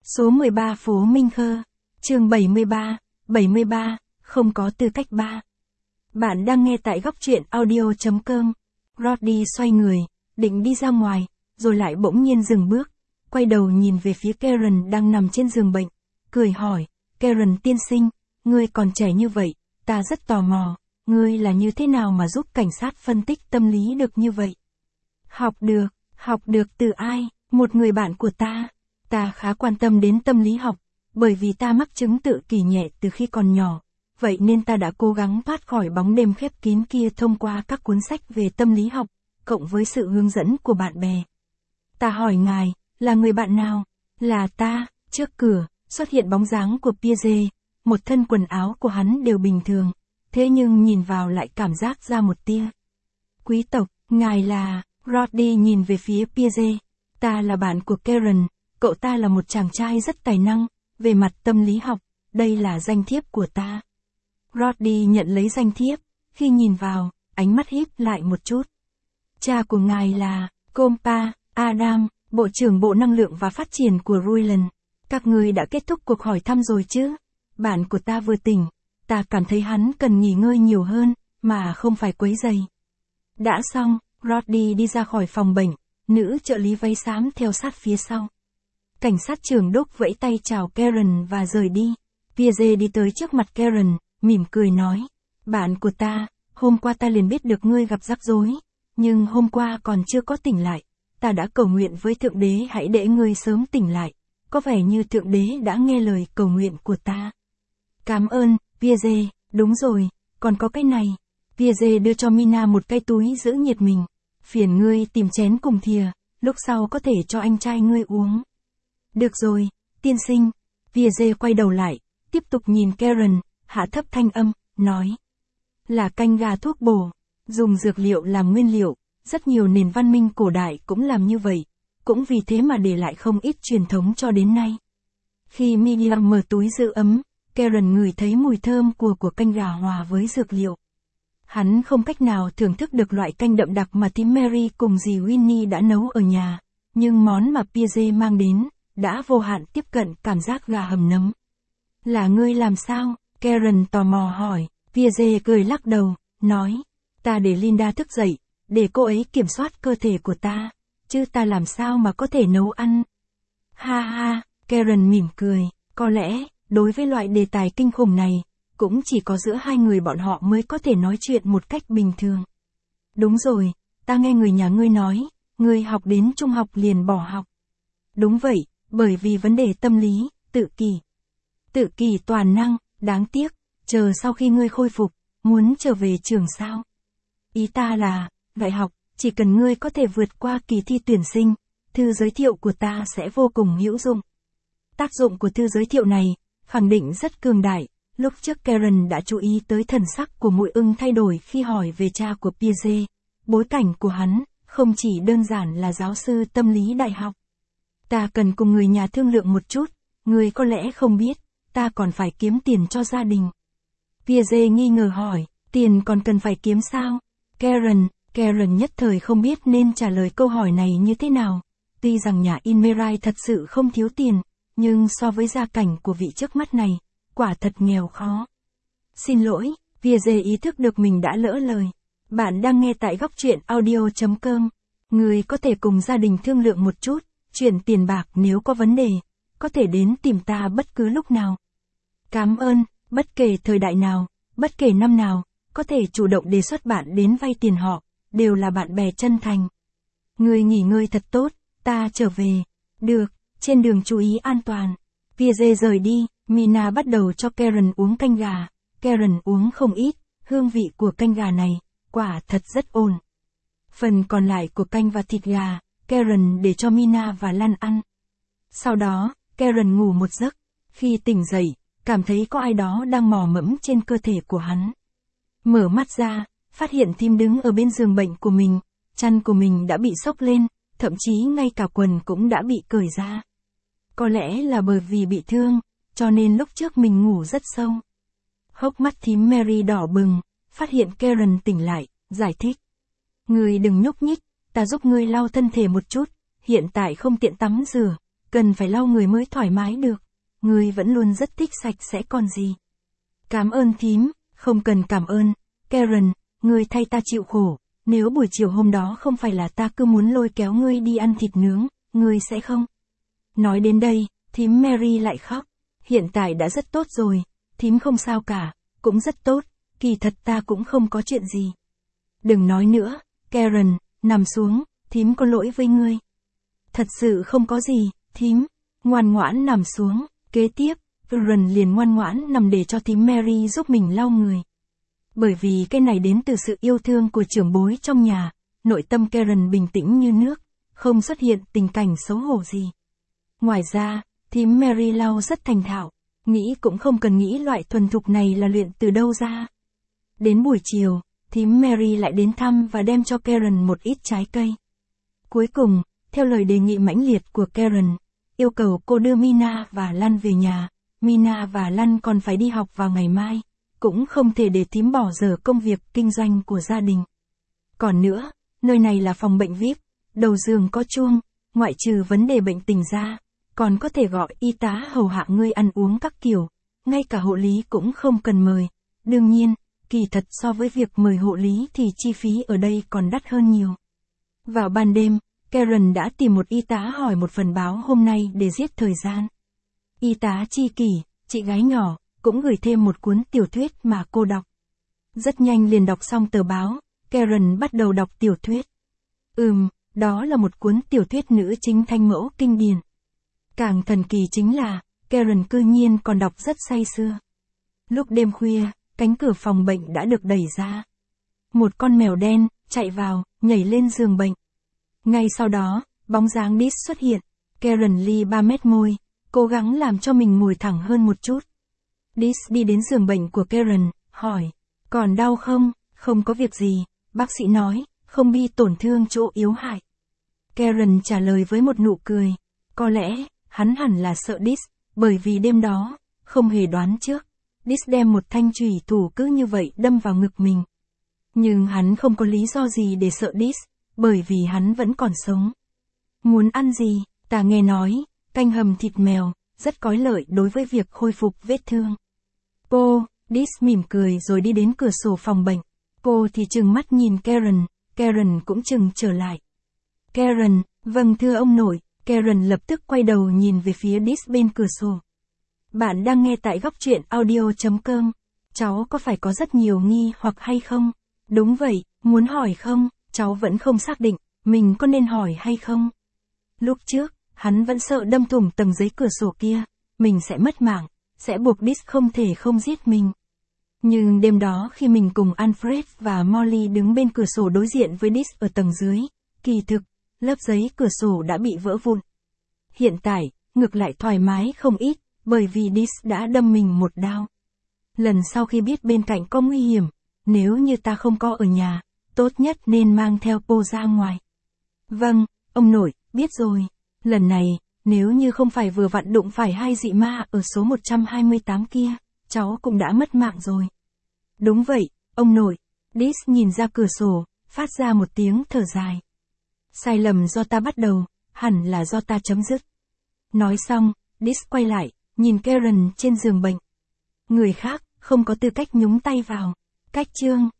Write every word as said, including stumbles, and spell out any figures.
Số mười ba phố Minh Khơ, chương bảy mươi ba, bảy mươi ba, không có tư cách ba. Bạn đang nghe tại góc truyện audio chấm com. Roddy xoay người, định đi ra ngoài, rồi lại bỗng nhiên dừng bước, quay đầu nhìn về phía Karen đang nằm trên giường bệnh, cười hỏi, Karen tiên sinh, ngươi còn trẻ như vậy, ta rất tò mò, ngươi là như thế nào mà giúp cảnh sát phân tích tâm lý được như vậy? Học được, học được từ ai? Một người bạn của ta. Ta khá quan tâm đến tâm lý học, bởi vì ta mắc chứng tự kỷ nhẹ từ khi còn nhỏ, vậy nên ta đã cố gắng thoát khỏi bóng đêm khép kín kia thông qua các cuốn sách về tâm lý học, cộng với sự hướng dẫn của bạn bè. Ta hỏi ngài, là người bạn nào? Là ta. Trước cửa, xuất hiện bóng dáng của Pierre, một thân quần áo của hắn đều bình thường, thế nhưng nhìn vào lại cảm giác ra một tia quý tộc. Ngài là... Roddy nhìn về phía Pierre. Ta là bạn của Karen, cậu ta là một chàng trai rất tài năng, về mặt tâm lý học, đây là danh thiếp của ta. Roddy nhận lấy danh thiếp, khi nhìn vào, ánh mắt híp lại một chút. Cha của ngài là, Compa, Adam, Bộ trưởng Bộ Năng lượng và Phát triển của Ruiland. Các ngươi đã kết thúc cuộc hỏi thăm rồi chứ? Bạn của ta vừa tỉnh, ta cảm thấy hắn cần nghỉ ngơi nhiều hơn, mà không phải quấy rầy. Đã xong, Roddy đi ra khỏi phòng bệnh, nữ trợ lý váy xám theo sát phía sau. Cảnh sát trưởng Đốc vẫy tay chào Karen và rời đi. Pierre đi tới trước mặt Karen, mỉm cười nói, bạn của ta, hôm qua ta liền biết được ngươi gặp rắc rối, nhưng hôm qua còn chưa có tỉnh lại, ta đã cầu nguyện với Thượng Đế hãy để ngươi sớm tỉnh lại, có vẻ như Thượng Đế đã nghe lời cầu nguyện của ta. Cảm ơn, Pierre, đúng rồi, còn có cái này. Pierre đưa cho Mina một cái túi giữ nhiệt mình, phiền ngươi tìm chén cùng thìa, lúc sau có thể cho anh trai ngươi uống. Được rồi, tiên sinh. Pierre quay đầu lại, tiếp tục nhìn Karen, hạ thấp thanh âm, nói. Là canh gà thuốc bổ, dùng dược liệu làm nguyên liệu, rất nhiều nền văn minh cổ đại cũng làm như vậy, cũng vì thế mà để lại không ít truyền thống cho đến nay. Khi Miriam mở túi giữ ấm, Karen ngửi thấy mùi thơm của của canh gà hòa với dược liệu. Hắn không cách nào thưởng thức được loại canh đậm đặc mà thím Mary cùng dì Winnie đã nấu ở nhà, nhưng món mà Pierre mang đến, đã vô hạn tiếp cận cảm giác gà hầm nấm. Là ngươi làm sao? Karen tò mò hỏi. Pierre cười lắc đầu, nói, ta để Linda thức dậy, để cô ấy kiểm soát cơ thể của ta, chứ ta làm sao mà có thể nấu ăn. Ha ha, Karen mỉm cười, có lẽ, đối với loại đề tài kinh khủng này, cũng chỉ có giữa hai người bọn họ mới có thể nói chuyện một cách bình thường. Đúng rồi, ta nghe người nhà ngươi nói, ngươi học đến trung học liền bỏ học. Đúng vậy, bởi vì vấn đề tâm lý, tự kỷ. Tự kỷ toàn năng, đáng tiếc, chờ sau khi ngươi khôi phục, muốn trở về trường sao? Ý ta là, đại học, chỉ cần ngươi có thể vượt qua kỳ thi tuyển sinh, thư giới thiệu của ta sẽ vô cùng hữu dụng. Tác dụng của thư giới thiệu này, khẳng định rất cường đại. Lúc trước Karen đã chú ý tới thần sắc của Mụi Ưng thay đổi khi hỏi về cha của Pierre. Bối cảnh của hắn, không chỉ đơn giản là giáo sư tâm lý đại học. Ta cần cùng người nhà thương lượng một chút, người có lẽ không biết, ta còn phải kiếm tiền cho gia đình. Pierre nghi ngờ hỏi, tiền còn cần phải kiếm sao? Karen, Karen nhất thời không biết nên trả lời câu hỏi này như thế nào. Tuy rằng nhà Inmerai thật sự không thiếu tiền, nhưng so với gia cảnh của vị trước mắt này, quả thật nghèo khó. Xin lỗi, Pierre ý thức được mình đã lỡ lời. Bạn đang nghe tại góc truyện audio chấm com. Người có thể cùng gia đình thương lượng một chút, chuyển tiền bạc nếu có vấn đề, có thể đến tìm ta bất cứ lúc nào. Cảm ơn, bất kể thời đại nào, bất kể năm nào, có thể chủ động đề xuất bạn đến vay tiền họ, đều là bạn bè chân thành. Người nghỉ ngơi thật tốt, ta trở về. Được, trên đường chú ý an toàn. Pierre rời đi. Mina bắt đầu cho Karen uống canh gà, Karen uống không ít, hương vị của canh gà này, quả thật rất ổn. Phần còn lại của canh và thịt gà, Karen để cho Mina và Lan ăn. Sau đó, Karen ngủ một giấc, khi tỉnh dậy, cảm thấy có ai đó đang mò mẫm trên cơ thể của hắn. Mở mắt ra, phát hiện thím đứng ở bên giường bệnh của mình, chăn của mình đã bị xốc lên, thậm chí ngay cả quần cũng đã bị cởi ra. Có lẽ là bởi vì bị thương, cho nên lúc trước mình ngủ rất sâu. Hốc mắt thím Mary đỏ bừng, phát hiện Karen tỉnh lại, giải thích. Ngươi đừng nhúc nhích, ta giúp ngươi lau thân thể một chút, hiện tại không tiện tắm rửa, cần phải lau người mới thoải mái được. Ngươi vẫn luôn rất thích sạch sẽ còn gì. Cảm ơn thím, không cần cảm ơn. Karen, ngươi thay ta chịu khổ. Nếu buổi chiều hôm đó không phải là ta cứ muốn lôi kéo ngươi đi ăn thịt nướng, ngươi sẽ không? Nói đến đây, thím Mary lại khóc. Hiện tại đã rất tốt rồi, thím không sao cả, cũng rất tốt, kỳ thật ta cũng không có chuyện gì. Đừng nói nữa, Karen, nằm xuống, thím có lỗi với ngươi. Thật sự không có gì, thím, ngoan ngoãn nằm xuống, kế tiếp, Karen liền ngoan ngoãn nằm để cho thím Mary giúp mình lau người. Bởi vì cái này đến từ sự yêu thương của trưởng bối trong nhà, nội tâm Karen bình tĩnh như nước, không xuất hiện tình cảnh xấu hổ gì. Ngoài ra, thím Mary lau rất thành thạo, nghĩ cũng không cần nghĩ loại thuần thục này là luyện từ đâu ra. Đến buổi chiều, thím Mary lại đến thăm và đem cho Karen một ít trái cây. Cuối cùng, theo lời đề nghị mãnh liệt của Karen, yêu cầu cô đưa Mina và Lan về nhà. Mina và Lan còn phải đi học vào ngày mai, cũng không thể để thím bỏ dở công việc kinh doanh của gia đình. Còn nữa, nơi này là phòng bệnh vi ai pi, đầu giường có chuông, ngoại trừ vấn đề bệnh tình ra, còn có thể gọi y tá hầu hạ ngươi ăn uống các kiểu, ngay cả hộ lý cũng không cần mời. Đương nhiên, kỳ thật so với việc mời hộ lý thì chi phí ở đây còn đắt hơn nhiều. Vào ban đêm, Karen đã tìm một y tá hỏi một phần báo hôm nay để giết thời gian. Y tá Chi Kỷ, chị gái nhỏ, cũng gửi thêm một cuốn tiểu thuyết mà cô đọc. Rất nhanh liền đọc xong tờ báo, Karen bắt đầu đọc tiểu thuyết. Ừm, đó là một cuốn tiểu thuyết nữ chính thanh mẫu kinh điển. Càng thần kỳ chính là, Karen cư nhiên còn đọc rất say sưa. Lúc đêm khuya, cánh cửa phòng bệnh đã được đẩy ra. Một con mèo đen, chạy vào, nhảy lên giường bệnh. Ngay sau đó, bóng dáng Dis xuất hiện. Karen ly ba mét môi, cố gắng làm cho mình ngồi thẳng hơn một chút. Dis đi đến giường bệnh của Karen, hỏi, còn đau không? Không có việc gì, bác sĩ nói, không bị tổn thương chỗ yếu hại. Karen trả lời với một nụ cười, có lẽ, hắn hẳn là sợ Dis, bởi vì đêm đó, không hề đoán trước, Dis đem một thanh chùy thủ cứ như vậy đâm vào ngực mình. Nhưng hắn không có lý do gì để sợ Dis, bởi vì hắn vẫn còn sống. Muốn ăn gì? Ta nghe nói, canh hầm thịt mèo, rất có lợi đối với việc khôi phục vết thương. Cô, Dis mỉm cười rồi đi đến cửa sổ phòng bệnh. Cô thì trừng mắt nhìn Karen, Karen cũng trừng trở lại. Karen, vâng thưa ông nội, Karen lập tức quay đầu nhìn về phía Dis bên cửa sổ. Bạn đang nghe tại góc truyện audio chấm com. Cháu có phải có rất nhiều nghi hoặc hay không? Đúng vậy, muốn hỏi không? Cháu vẫn không xác định, mình có nên hỏi hay không? Lúc trước, hắn vẫn sợ đâm thủng tầng giấy cửa sổ kia, mình sẽ mất mạng, sẽ buộc Dis không thể không giết mình. Nhưng đêm đó khi mình cùng Alfred và Molly đứng bên cửa sổ đối diện với Dis ở tầng dưới, kỳ thực, lớp giấy cửa sổ đã bị vỡ vụn. Hiện tại, ngược lại thoải mái không ít, bởi vì Dis đã đâm mình một đao. Lần sau khi biết bên cạnh có nguy hiểm, nếu như ta không có ở nhà, tốt nhất nên mang theo cô ra ngoài. Vâng, ông nội, biết rồi. Lần này, nếu như không phải vừa vặn đụng phải hai dị ma ở số một trăm hai mươi tám kia, cháu cũng đã mất mạng rồi. Đúng vậy, ông nội. Dis nhìn ra cửa sổ, phát ra một tiếng thở dài. Sai lầm do ta bắt đầu, hẳn là do ta chấm dứt. Nói xong, Dis quay lại, nhìn Karen trên giường bệnh. Người khác, không có tư cách nhúng tay vào. Cách chương